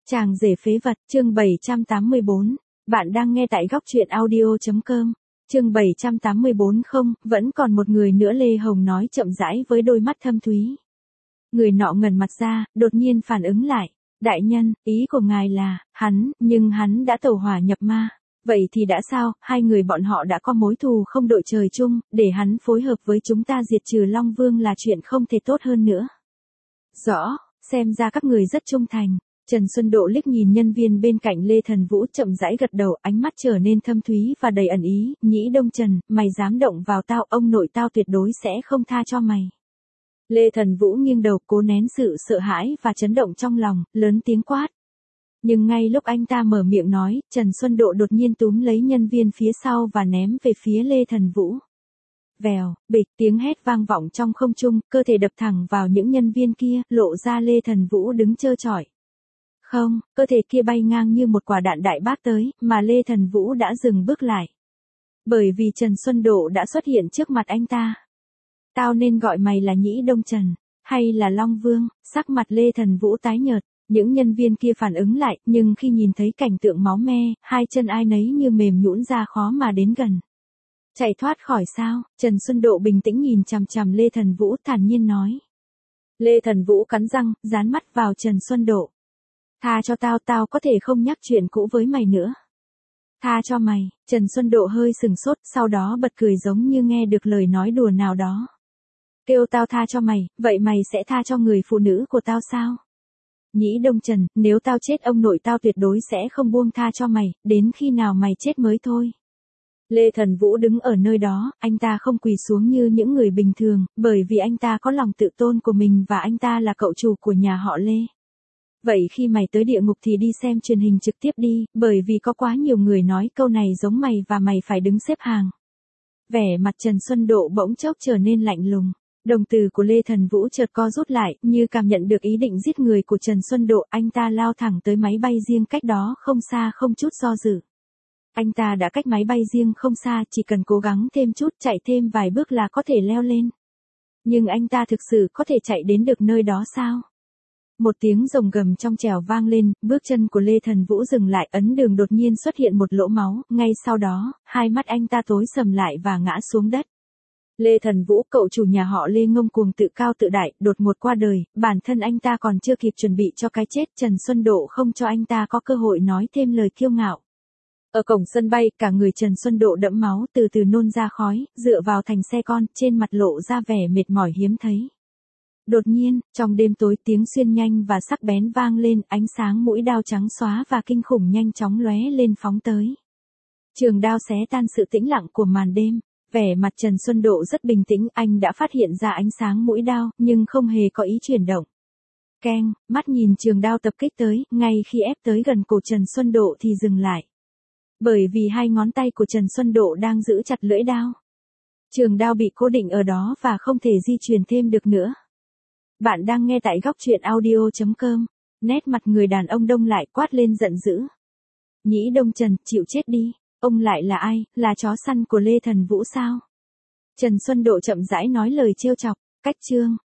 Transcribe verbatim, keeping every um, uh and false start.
Chàng rể phế vật, chương bảy trăm tám mươi bốn. Bạn đang nghe tại góc truyện audio.com. Chương bảy trăm tám mươi bốn. Không, vẫn còn một người nữa, Lê Hồng nói chậm rãi với đôi mắt thâm thúy. Người nọ ngẩn mặt ra, đột nhiên phản ứng lại. Đại nhân, ý của ngài là, hắn, nhưng hắn đã tẩu hỏa nhập ma. Vậy thì đã sao, hai người bọn họ đã có mối thù không đội trời chung, để hắn phối hợp với chúng ta diệt trừ Long Vương là chuyện không thể tốt hơn nữa. Rõ, xem ra các người rất trung thành. Trần Xuân Độ liếc nhìn nhân viên bên cạnh Lê Thần Vũ, chậm rãi gật đầu, ánh mắt trở nên thâm thúy và đầy ẩn ý. Nhĩ Đông Trần, mày dám động vào tao, ông nội tao tuyệt đối sẽ không tha cho mày. Lê Thần Vũ nghiêng đầu, cố nén sự sợ hãi và chấn động trong lòng, lớn tiếng quát. Nhưng ngay lúc anh ta mở miệng nói, Trần Xuân Độ đột nhiên túm lấy nhân viên phía sau và ném về phía Lê Thần Vũ. Vèo, bịch, tiếng hét vang vọng trong không trung, cơ thể đập thẳng vào những nhân viên kia, lộ ra Lê Thần Vũ đứng trơ trọi. Không, cơ thể kia bay ngang như một quả đạn đại bác tới, mà Lê Thần Vũ đã dừng bước lại. Bởi vì Trần Xuân Độ đã xuất hiện trước mặt anh ta. Tao nên gọi mày là Nhĩ Đông Trần, hay là Long Vương? Sắc mặt Lê Thần Vũ tái nhợt, những nhân viên kia phản ứng lại, nhưng khi nhìn thấy cảnh tượng máu me, hai chân ai nấy như mềm nhũn ra, khó mà đến gần. Chạy thoát khỏi sao? Trần Xuân Độ bình tĩnh nhìn chằm chằm Lê Thần Vũ, thản nhiên nói. Lê Thần Vũ cắn răng, dán mắt vào Trần Xuân Độ. Tha cho tao, tao có thể không nhắc chuyện cũ với mày nữa. Tha cho mày. Trần Xuân Độ hơi sừng sốt, sau đó bật cười giống như nghe được lời nói đùa nào đó. Kêu tao tha cho mày, vậy mày sẽ tha cho người phụ nữ của tao sao? Nhĩ Đông Trần, nếu tao chết ông nội tao tuyệt đối sẽ không buông tha cho mày, đến khi nào mày chết mới thôi. Lê Thần Vũ đứng ở nơi đó, anh ta không quỳ xuống như những người bình thường, bởi vì anh ta có lòng tự tôn của mình và anh ta là cậu chủ của nhà họ Lê. Vậy khi mày tới địa ngục thì đi xem truyền hình trực tiếp đi, bởi vì có quá nhiều người nói câu này giống mày và mày phải đứng xếp hàng. Vẻ mặt Trần Xuân Độ bỗng chốc trở nên lạnh lùng. Đồng tử của Lê Thần Vũ chợt co rút lại, như cảm nhận được ý định giết người của Trần Xuân Độ, anh ta lao thẳng tới máy bay riêng cách đó không xa, không chút do dự. Anh ta đã cách máy bay riêng không xa, chỉ cần cố gắng thêm chút, chạy thêm vài bước là có thể leo lên. Nhưng anh ta thực sự có thể chạy đến được nơi đó sao? Một tiếng rồng gầm trong trẻo vang lên, bước chân của Lê Thần Vũ dừng lại, ấn đường đột nhiên xuất hiện một lỗ máu, ngay sau đó, hai mắt anh ta tối sầm lại và ngã xuống đất. Lê Thần Vũ, cậu chủ nhà họ Lê ngông cuồng tự cao tự đại, đột ngột qua đời, bản thân anh ta còn chưa kịp chuẩn bị cho cái chết, Trần Xuân Độ không cho anh ta có cơ hội nói thêm lời kiêu ngạo. Ở cổng sân bay, cả người Trần Xuân Độ đẫm máu, từ từ nôn ra khói, dựa vào thành xe con, trên mặt lộ ra vẻ mệt mỏi hiếm thấy. Đột nhiên, trong đêm tối, tiếng xuyên nhanh và sắc bén vang lên, ánh sáng mũi đao trắng xóa và kinh khủng nhanh chóng lóe lên phóng tới. Trường đao xé tan sự tĩnh lặng của màn đêm. Vẻ mặt Trần Xuân Độ rất bình tĩnh, anh đã phát hiện ra ánh sáng mũi đao, nhưng không hề có ý chuyển động. Keng, mắt nhìn trường đao tập kích tới, ngay khi ép tới gần cổ Trần Xuân Độ thì dừng lại. Bởi vì hai ngón tay của Trần Xuân Độ đang giữ chặt lưỡi đao. Trường đao bị cố định ở đó và không thể di chuyển thêm được nữa. Bạn đang nghe tại góc truyện audio.com. Nét mặt người đàn ông đông lại, quát lên giận dữ. Nhĩ Đông Trần, chịu chết đi. Ông lại là ai, là chó săn của Lê Thần Vũ sao? Trần Xuân Độ chậm rãi nói lời trêu chọc. Cách chương.